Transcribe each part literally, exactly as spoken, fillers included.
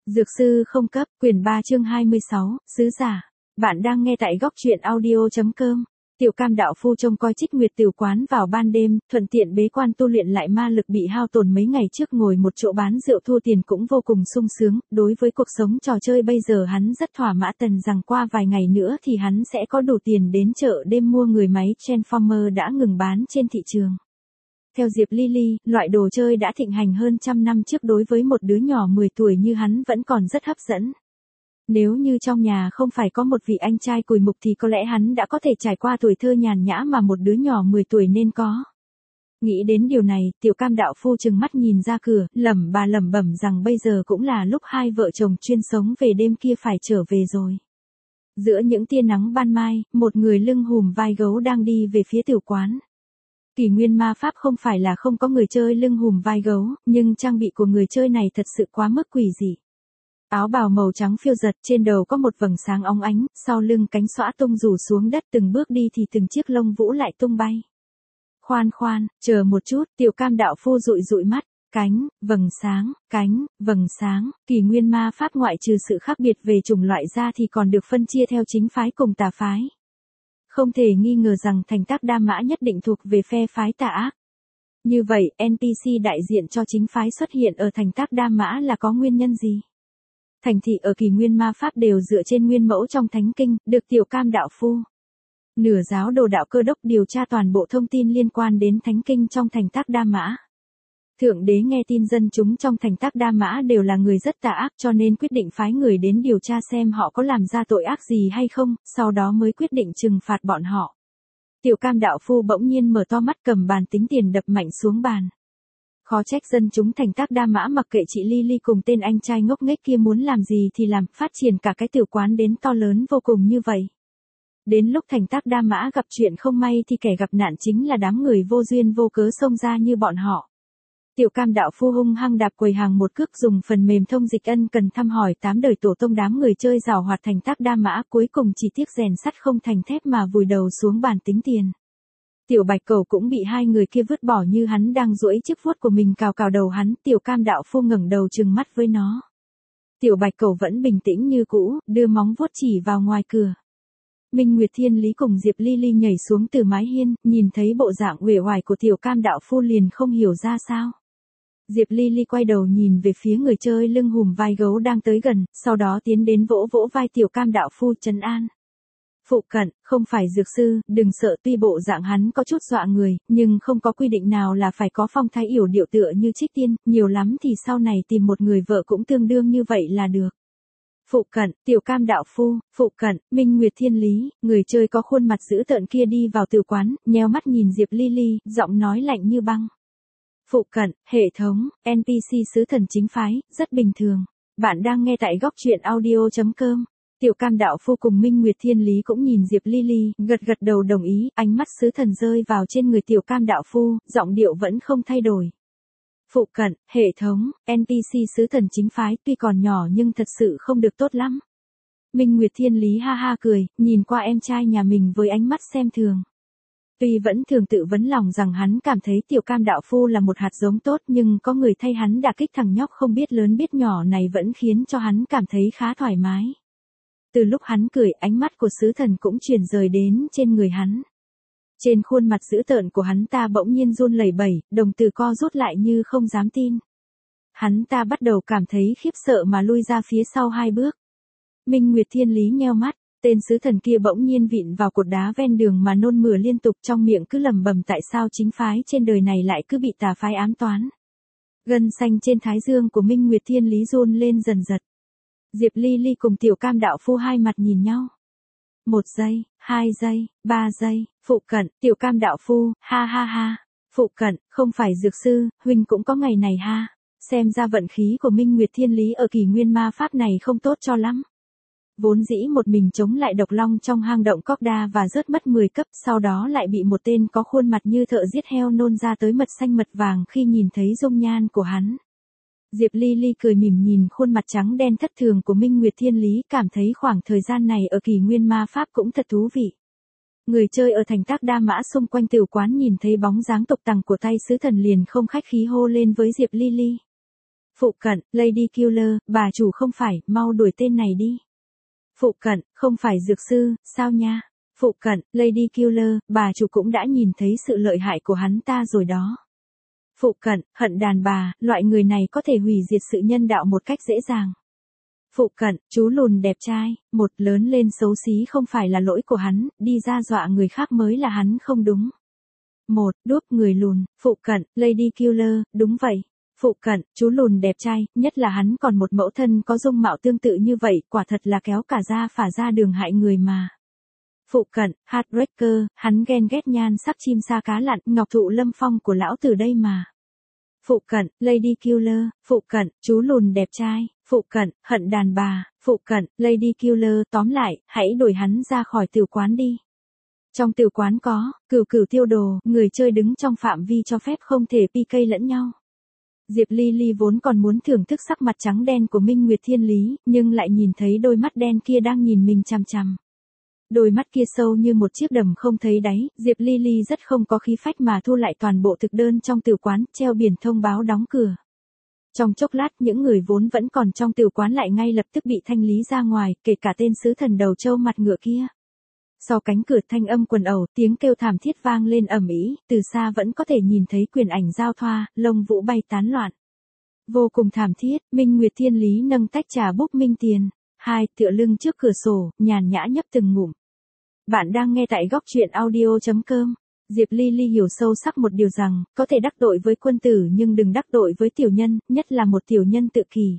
Dược sư không cấp, quyển ba chương hai mươi sáu, sứ giả. Bạn đang nghe tại góc truyện audio.com. Tiểu Cam đạo phu trông coi Trích Nguyệt tiểu quán vào ban đêm, thuận tiện bế quan tu luyện lại ma lực bị hao tổn mấy ngày trước, ngồi một chỗ bán rượu thua tiền cũng vô cùng sung sướng. Đối với cuộc sống trò chơi bây giờ hắn rất thỏa mãn, tần rằng qua vài ngày nữa thì hắn sẽ có đủ tiền đến chợ đêm mua người máy Transformer đã ngừng bán trên thị trường. Theo Diệp Lily, loại đồ chơi đã thịnh hành hơn trăm năm trước đối với một đứa nhỏ mười tuổi như hắn vẫn còn rất hấp dẫn. Nếu như trong nhà không phải có một vị anh trai cùi mục thì có lẽ hắn đã có thể trải qua tuổi thơ nhàn nhã mà một đứa nhỏ mười tuổi nên có. Nghĩ đến điều này, Tiểu Cam đạo phu trừng mắt nhìn ra cửa, lẩm bà lẩm bẩm rằng bây giờ cũng là lúc hai vợ chồng chuyên sống về đêm kia phải trở về rồi. Giữa những tia nắng ban mai, một người lưng hùm vai gấu đang đi về phía tiểu quán. Kỷ nguyên ma pháp không phải là không có người chơi lưng hùm vai gấu, nhưng trang bị của người chơi này thật sự quá mức quỷ dị. Áo bào màu trắng phiêu giật, trên đầu có một vầng sáng óng ánh, sau lưng cánh xõa tung rủ xuống đất, từng bước đi thì từng chiếc lông vũ lại tung bay. Khoan khoan, chờ một chút, Tiểu Cam đạo phu dụi dụi mắt, cánh, vầng sáng, cánh, vầng sáng. Kỷ nguyên ma pháp ngoại trừ sự khác biệt về chủng loại ra thì còn được phân chia theo chính phái cùng tà phái. Không thể nghi ngờ rằng thành tác Đa Mã nhất định thuộc về phe phái tà ác. Như vậy, en pê xê đại diện cho chính phái xuất hiện ở thành tác Đa Mã là có nguyên nhân gì? Thành thị ở kỷ nguyên ma pháp đều dựa trên nguyên mẫu trong thánh kinh, được Tiểu Cam đạo phu, nửa giáo đồ đạo cơ đốc điều tra toàn bộ thông tin liên quan đến thánh kinh trong thành tác Đa Mã. Thượng đế nghe tin dân chúng trong thành tác Đa Mã đều là người rất tà ác cho nên quyết định phái người đến điều tra xem họ có làm ra tội ác gì hay không, sau đó mới quyết định trừng phạt bọn họ. Tiểu Cam đạo phu bỗng nhiên mở to mắt, cầm bàn tính tiền đập mạnh xuống bàn. Khó trách dân chúng thành tác Đa Mã mặc kệ chị Lily cùng tên anh trai ngốc nghếch kia muốn làm gì thì làm, phát triển cả cái tiểu quán đến to lớn vô cùng như vậy. Đến lúc thành tác Đa Mã gặp chuyện không may thì kẻ gặp nạn chính là đám người vô duyên vô cớ xông ra như bọn họ. Tiểu Cam đạo phu hung hăng đạp quầy hàng một cước, dùng phần mềm thông dịch ân cần thăm hỏi tám đời tổ tông đám người chơi giàu hoạt thành tác Đa Mã, cuối cùng chỉ tiếc rèn sắt không thành thép mà vùi đầu xuống bàn tính tiền. Tiểu Bạch Cẩu cũng bị hai người kia vứt bỏ như hắn đang duỗi chiếc vuốt của mình cào cào đầu hắn. Tiểu Cam đạo phu ngẩng đầu trừng mắt với nó. Tiểu Bạch Cẩu vẫn bình tĩnh như cũ, đưa móng vuốt chỉ vào ngoài cửa. Minh Nguyệt Thiên Lý cùng Diệp Lily nhảy xuống từ mái hiên, nhìn thấy bộ dạng uể oải của Tiểu Cam đạo phu liền không hiểu ra sao. Diệp Lily quay đầu nhìn về phía người chơi lưng hùm vai gấu đang tới gần, sau đó tiến đến vỗ vỗ vai Tiểu Cam đạo phu trấn an. Phụ cận, không phải dược sư, đừng sợ, tuy bộ dạng hắn có chút dọa người, nhưng không có quy định nào là phải có phong thái yểu điệu tựa như Trích Tiên, nhiều lắm thì sau này tìm một người vợ cũng tương đương như vậy là được. Phụ cận, Tiểu Cam đạo phu, phụ cận, Minh Nguyệt Thiên Lý, người chơi có khuôn mặt dữ tợn kia đi vào tiểu quán, nheo mắt nhìn Diệp Lily, giọng nói lạnh như băng. Phụ cận, hệ thống, en pê xê sứ thần chính phái, rất bình thường. Bạn đang nghe tại góc truyện audio.com. Tiểu Cam đạo phu cùng Minh Nguyệt Thiên Lý cũng nhìn Diệp Lily, gật gật đầu đồng ý, ánh mắt sứ thần rơi vào trên người Tiểu Cam đạo phu, giọng điệu vẫn không thay đổi. Phụ cận, hệ thống, en pê xê sứ thần chính phái tuy còn nhỏ nhưng thật sự không được tốt lắm. Minh Nguyệt Thiên Lý ha ha cười, nhìn qua em trai nhà mình với ánh mắt xem thường. Tuy vẫn thường tự vấn lòng rằng hắn cảm thấy Tiểu Cam đạo phu là một hạt giống tốt, nhưng có người thay hắn đả kích thằng nhóc không biết lớn biết nhỏ này vẫn khiến cho hắn cảm thấy khá thoải mái. Từ lúc hắn cười, ánh mắt của sứ thần cũng chuyển rời đến trên người hắn. Trên khuôn mặt dữ tợn của hắn ta bỗng nhiên run lẩy bẩy, đồng tử co rút lại như không dám tin. Hắn ta bắt đầu cảm thấy khiếp sợ mà lui ra phía sau hai bước. Minh Nguyệt Thiên Lý nheo mắt, tên sứ thần kia bỗng nhiên vịn vào cột đá ven đường mà nôn mửa liên tục, trong miệng cứ lẩm bẩm tại sao chính phái trên đời này lại cứ bị tà phái ám toán. Gân xanh trên thái dương của Minh Nguyệt Thiên Lý run lên dần dần. Diệp Lily cùng Tiểu Cam đạo phu hai mặt nhìn nhau. Một giây, hai giây, ba giây, phụ cận, Tiểu Cam đạo phu, ha ha ha. Phụ cận, không phải dược sư, huynh cũng có ngày này ha. Xem ra vận khí của Minh Nguyệt Thiên Lý ở kỷ nguyên ma pháp này không tốt cho lắm. Vốn dĩ một mình chống lại độc long trong hang động Cóc Đa và rớt mất mười cấp, sau đó lại bị một tên có khuôn mặt như thợ giết heo nôn ra tới mật xanh mật vàng khi nhìn thấy dung nhan của hắn. Diệp Lily cười mỉm nhìn khuôn mặt trắng đen thất thường của Minh Nguyệt Thiên Lý, cảm thấy khoảng thời gian này ở kỷ nguyên ma pháp cũng thật thú vị. Người chơi ở thành tác Đa Mã xung quanh tiểu quán nhìn thấy bóng dáng tục tằng của tay sứ thần liền không khách khí hô lên với Diệp Lily. Phụ cận, Lady Killer, bà chủ không phải, mau đuổi tên này đi. Phụ cận, không phải dược sư, sao nha? Phụ cận, Lady Killer, bà chủ cũng đã nhìn thấy sự lợi hại của hắn ta rồi đó. Phụ cận, hận đàn bà, loại người này có thể hủy diệt sự nhân đạo một cách dễ dàng. Phụ cận, chú lùn đẹp trai, một lớn lên xấu xí không phải là lỗi của hắn, đi ra dọa người khác mới là hắn không đúng. Một, đúp người lùn, phụ cận, Lady Killer, đúng vậy. Phụ cận, chú lùn đẹp trai, nhất là hắn còn một mẫu thân có dung mạo tương tự như vậy, quả thật là kéo cả da phả ra đường hại người mà. Phụ cận, Heartbreaker, hắn ghen ghét nhan sắc chim sa cá lặn, ngọc thụ lâm phong của lão từ đây mà. Phụ cận, Lady Killer, phụ cận, chú lùn đẹp trai, phụ cận, hận đàn bà, phụ cận, Lady Killer, tóm lại, hãy đuổi hắn ra khỏi tiểu quán đi. Trong tiểu quán có, cửu cửu tiêu đồ, người chơi đứng trong phạm vi cho phép không thể pê ca lẫn nhau. Diệp Ly Ly vốn còn muốn thưởng thức sắc mặt trắng đen của Minh Nguyệt Thiên Lý, nhưng lại nhìn thấy đôi mắt đen kia đang nhìn mình chằm chằm. Đôi mắt kia sâu như một chiếc đầm không thấy đáy, Diệp Ly Ly rất không có khí phách mà thu lại toàn bộ thực đơn trong tiểu quán, treo biển thông báo đóng cửa. Trong chốc lát những người vốn vẫn còn trong tiểu quán lại ngay lập tức bị thanh lý ra ngoài, kể cả tên sứ thần đầu trâu mặt ngựa kia. Sau cánh cửa thanh âm quần ẩu, tiếng kêu thảm thiết vang lên ầm ĩ, từ xa vẫn có thể nhìn thấy quyền ảnh giao thoa, lông vũ bay tán loạn. Vô cùng thảm thiết, Minh Nguyệt Thiên Lý nâng tách trà bốc minh tiền. Hai, tựa lưng trước cửa sổ, nhàn nhã nhấp từng ngụm. Bạn đang nghe tại góc truyện audio chấm com. Diệp Ly Ly hiểu sâu sắc một điều rằng, có thể đắc tội với quân tử nhưng đừng đắc tội với tiểu nhân, nhất là một tiểu nhân tự kỷ.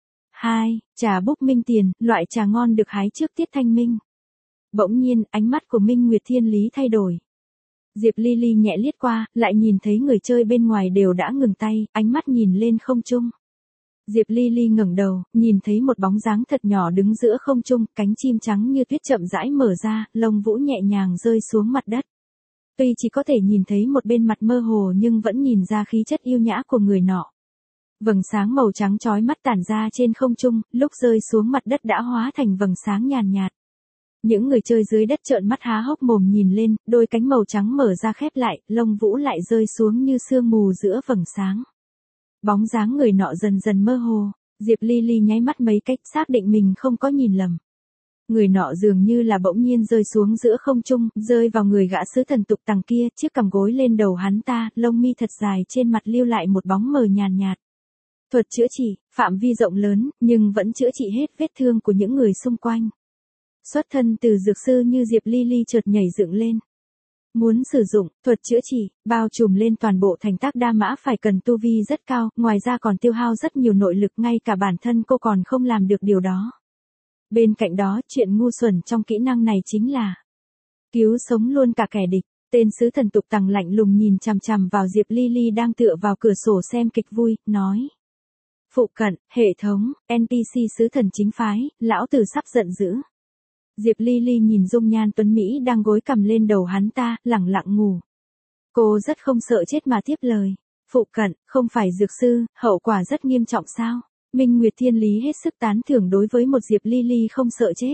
Hai, trà bốc minh tiền, loại trà ngon được hái trước tiết thanh minh. Bỗng nhiên, ánh mắt của Minh Nguyệt Thiên Lý thay đổi. Diệp Ly Ly nhẹ liếc qua, lại nhìn thấy người chơi bên ngoài đều đã ngừng tay, ánh mắt nhìn lên không trung. Diệp Ly Ly ngẩng đầu, nhìn thấy một bóng dáng thật nhỏ đứng giữa không trung, cánh chim trắng như tuyết chậm rãi mở ra, lông vũ nhẹ nhàng rơi xuống mặt đất. Tuy chỉ có thể nhìn thấy một bên mặt mơ hồ nhưng vẫn nhìn ra khí chất yêu nhã của người nọ. Vầng sáng màu trắng chói mắt tản ra trên không trung, lúc rơi xuống mặt đất đã hóa thành vầng sáng nhàn nhạt. Những người chơi dưới đất trợn mắt há hốc mồm nhìn lên, đôi cánh màu trắng mở ra khép lại, lông vũ lại rơi xuống như sương mù giữa vầng sáng. Bóng dáng người nọ dần dần mơ hồ, Diệp Ly Ly nháy mắt mấy cách xác định mình không có nhìn lầm. Người nọ dường như là bỗng nhiên rơi xuống giữa không trung, rơi vào người gã sứ thần tục tằng kia, chiếc cằm gối lên đầu hắn ta, lông mi thật dài trên mặt lưu lại một bóng mờ nhàn nhạt. Thuật chữa trị, phạm vi rộng lớn, nhưng vẫn chữa trị hết vết thương của những người xung quanh. Xuất thân từ dược sư như Diệp Ly Ly chợt nhảy dựng lên. Muốn sử dụng thuật chữa trị, bao trùm lên toàn bộ thành tác đa mã phải cần tu vi rất cao, ngoài ra còn tiêu hao rất nhiều nội lực, ngay cả bản thân cô còn không làm được điều đó. Bên cạnh đó, chuyện ngu xuẩn trong kỹ năng này chính là cứu sống luôn cả kẻ địch. Tên sứ thần tục tằng lạnh lùng nhìn chằm chằm vào Diệp Ly Ly đang tựa vào cửa sổ xem kịch vui, nói. Phụ cận, hệ thống, en pê xê sứ thần chính phái, lão tử sắp giận dữ. Diệp Ly Ly nhìn dung nhan tuấn Mỹ đang gối cằm lên đầu hắn ta, lẳng lặng ngủ. Cô rất không sợ chết mà tiếp lời. Phụ cận, không phải dược sư, hậu quả rất nghiêm trọng sao? Minh Nguyệt Thiên Lý hết sức tán thưởng đối với một Diệp Ly Ly không sợ chết.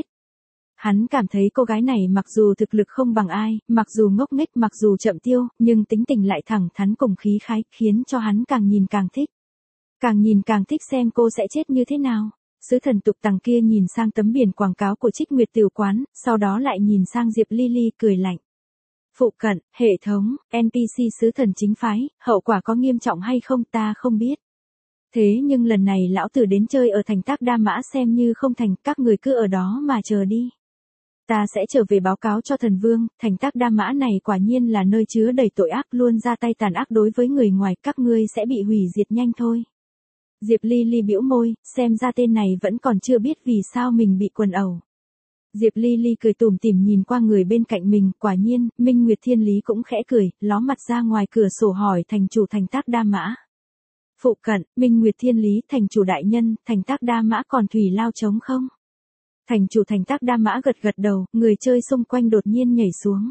Hắn cảm thấy cô gái này mặc dù thực lực không bằng ai, mặc dù ngốc nghếch, mặc dù chậm tiêu, nhưng tính tình lại thẳng thắn cùng khí khái, khiến cho hắn càng nhìn càng thích. Càng nhìn càng thích xem cô sẽ chết như thế nào. Sứ thần tục tằng kia nhìn sang tấm biển quảng cáo của Trích Nguyệt Tiểu Quán, sau đó lại nhìn sang Diệp Ly Ly cười lạnh. Phụ cận, hệ thống, en pê xê sứ thần chính phái, hậu quả có nghiêm trọng hay không ta không biết. Thế nhưng lần này lão tử đến chơi ở thành tác đa mã xem như không thành, các người cứ ở đó mà chờ đi. Ta sẽ trở về báo cáo cho thần vương, thành tác đa mã này quả nhiên là nơi chứa đầy tội ác, luôn ra tay tàn ác đối với người ngoài, các ngươi sẽ bị hủy diệt nhanh thôi. Diệp Ly Ly bĩu môi, xem ra tên này vẫn còn chưa biết vì sao mình bị quần ẩu. Diệp Ly Ly cười tủm tỉm nhìn qua người bên cạnh mình, quả nhiên, Minh Nguyệt Thiên Lý cũng khẽ cười, ló mặt ra ngoài cửa sổ hỏi thành chủ thành tác đa mã. Phụ cận, Minh Nguyệt Thiên Lý, thành chủ đại nhân, thành tác đa mã còn thủy lao trống không? Thành chủ thành tác đa mã gật gật đầu, người chơi xung quanh đột nhiên nhảy xuống.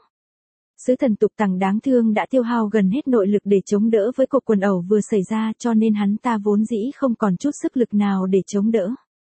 Sứ thần tục tằng đáng thương đã tiêu hao gần hết nội lực để chống đỡ với cuộc quần ẩu vừa xảy ra, cho nên hắn ta vốn dĩ không còn chút sức lực nào để chống đỡ.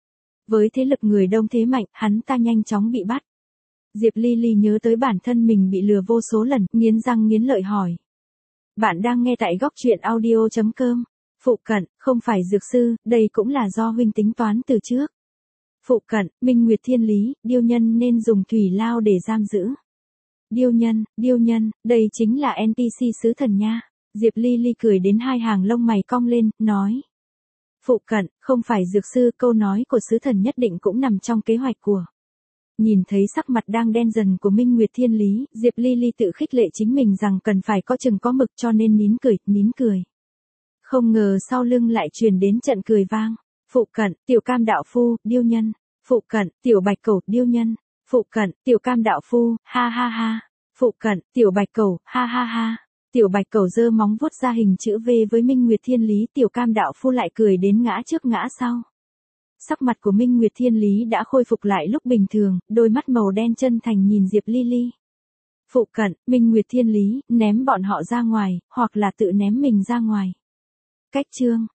Với thế lực người đông thế mạnh, hắn ta nhanh chóng bị bắt. Diệp Ly Ly nhớ tới bản thân mình bị lừa vô số lần, nghiến răng nghiến lợi hỏi. Bạn đang nghe tại góc truyện audio chấm com. Phụ cận, không phải dược sư, đây cũng là do huynh tính toán từ trước. Phụ cận, Minh Nguyệt Thiên Lý, điêu nhân nên dùng thủy lao để giam giữ. Điêu nhân, điêu nhân, đây chính là en pê xê sứ thần nha. Diệp Ly Ly cười đến hai hàng lông mày cong lên, nói. Phụ cận, không phải dược sư, câu nói của sứ thần nhất định cũng nằm trong kế hoạch của. Nhìn thấy sắc mặt đang đen dần của Minh Nguyệt Thiên Lý, Diệp Ly Ly tự khích lệ chính mình rằng cần phải có chừng có mực cho nên nín cười, nín cười. Không ngờ sau lưng lại truyền đến trận cười vang. Phụ cận, tiểu cam đạo phu, điêu nhân. Phụ cận, tiểu bạch cẩu, điêu nhân. Phụ cận, tiểu cam đạo phu, ha ha ha. Phụ cận, tiểu bạch cẩu, ha ha ha. Tiểu bạch cẩu giơ móng vuốt ra hình chữ V với Minh Nguyệt Thiên Lý, tiểu cam đạo phu lại cười đến ngã trước ngã sau. Sắc mặt của Minh Nguyệt Thiên Lý đã khôi phục lại lúc bình thường, đôi mắt màu đen chân thành nhìn Diệp Ly Ly. Phụ cận, Minh Nguyệt Thiên Lý, ném bọn họ ra ngoài, hoặc là tự ném mình ra ngoài. Cách chương